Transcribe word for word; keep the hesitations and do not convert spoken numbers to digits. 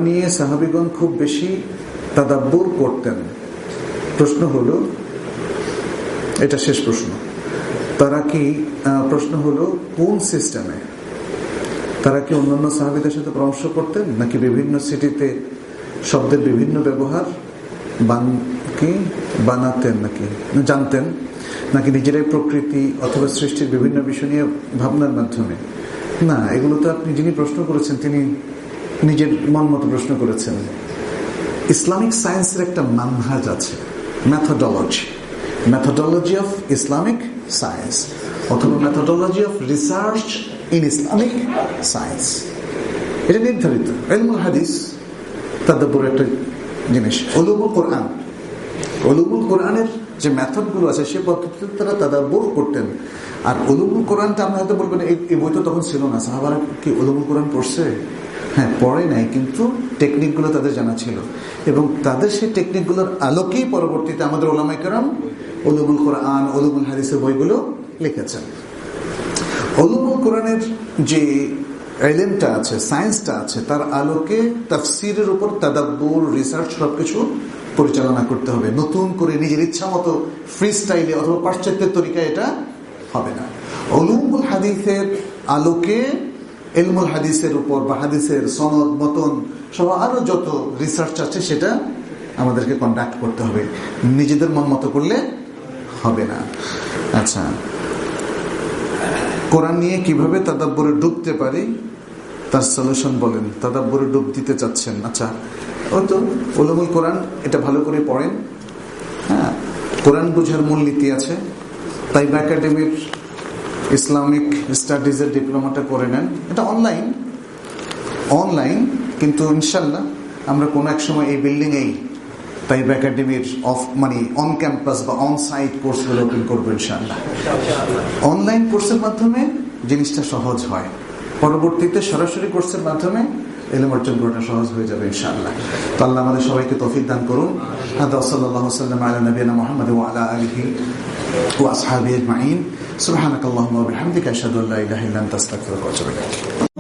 নিয়ে সাহাবীগণ খুব বেশি তাদাব্বুর করতেন। প্রশ্ন হলো, এটা শেষ প্রশ্ন, তারা কি প্রশ্ন হলো কোন সিস্টেমে? তারা কি অন্যান্য সাহাবীদের সাথে পরামর্শ করতেন, নাকি বিভিন্ন সিটিতে শব্দের বিভিন্ন ব্যবহার বান কি বানাতেন, নাকি জানতেন, নাকি নিজেরাই প্রকৃতি অথবা সৃষ্টির বিভিন্ন বিষয় নিয়ে ভাবনার মাধ্যমে? না, এগুলো তো আপনি যিনি প্রশ্ন করেছেন তিনি নিজের মন মতো প্রশ্ন করেছেন। ইসলামিক সায়েন্সের একটা মানহাজ আছে, methodology, methodology of Islamic science অথবা methodology of research in Islamic science. এটা নির্ধারিত। ইলমুল হাদিস তাদাব্বুর একটা জিনিস। উলুমুল কোরআন, উলুমুল কোরআনের যে মেথডগুলো আছে সে পদ্ধতিতে তারা তাদাব্বুর করতেন। আর উলুমুল কোরআনটা আমরা হয়তো বলবেন এই বই তো তখন ছিল না, সাহাবারা কি উলুমুল কোরআন পড়ছে? হ্যাঁ, পড়ে নাই, কিন্তু টেকনিকগুলো তাদের জানা ছিল এবং তাদের সেই টেকনিকগুলোর আলোকেই পরবর্তীতে আমাদের উলামায়ে কেরাম উলুমুল কোরআন, উলুমুল হাদিসের বইগুলো লিখেছেন। উলুমুল কোরআনের যে ইলমটা আছে, সায়েন্সটা আছে, তার আলোকে তাফসীরের উপর তাদাব্বুর, রিসার্চ সবকিছু পরিচালনা করতে হবে। নতুন করে নিজের ইচ্ছা মতো ফ্রি স্টাইলে অথবা পাশ্চাত্যের তরিকায় এটা হবে না। উলুমুল হাদিসের আলোকে ইলমুল হাদিসের উপর বা হাদিসের সনদ, মতন সহ আরো যত রিসার্চ আছে সেটা আমাদেরকে কন্ডাক্ট করতে হবে। নিজেদের মন মতো করলে হবে না। আচ্ছা, কোরআন নিয়ে কিভাবে তাদাব্বুরে ডুবতে পারি তার সলিউশন বলেন। তাদাব্বুরে ডুব দিতে চাচ্ছেন, আচ্ছা ওই তো উলুমুল কোরআন, এটা ভালো করে পড়েন। হ্যাঁ, কোরআন বুঝার মূলনীতি আছে। তাইবা একাডেমির ইসলামিক স্টাডিজের ডিপ্লোমাটা করে নেন। এটা অনলাইন অনলাইন কিন্তু ইনশাল্লাহ আমরা কোনো এক সময় এই বিল্ডিং এই তাইবা একাডেমির অফ মানে অন ক্যাম্পাস বা অন সাইট কোর্সগুলো ওপেন করবো ইনশাল্লাহ। অনলাইন কোর্সের মাধ্যমে জিনিসটা সহজ হয়, পরবর্তীতে সরাসরি কোর্সের মাধ্যমে ইলম অর্জন করাটা সহজ হয়ে যাবে ইনশাআল্লাহ। তো আল্লাহ আমাদের সবাইকে তৌফিক দান করুন। হাদা সাল্লাল্লাহু সাল্লাম আলা নবিয়িনা মুহাম্মদ ওয়া আলা আলিহি ওয়া আসহাবিহি আজমাইন। সুবহানাকাল্লাহুম্মা ওয়া বিহামদিকা আশহাদু আল্লা ইলাহা ইল্লা আনতা আস্তাগফিরুকা ওয়া আতুবু ইলাইক।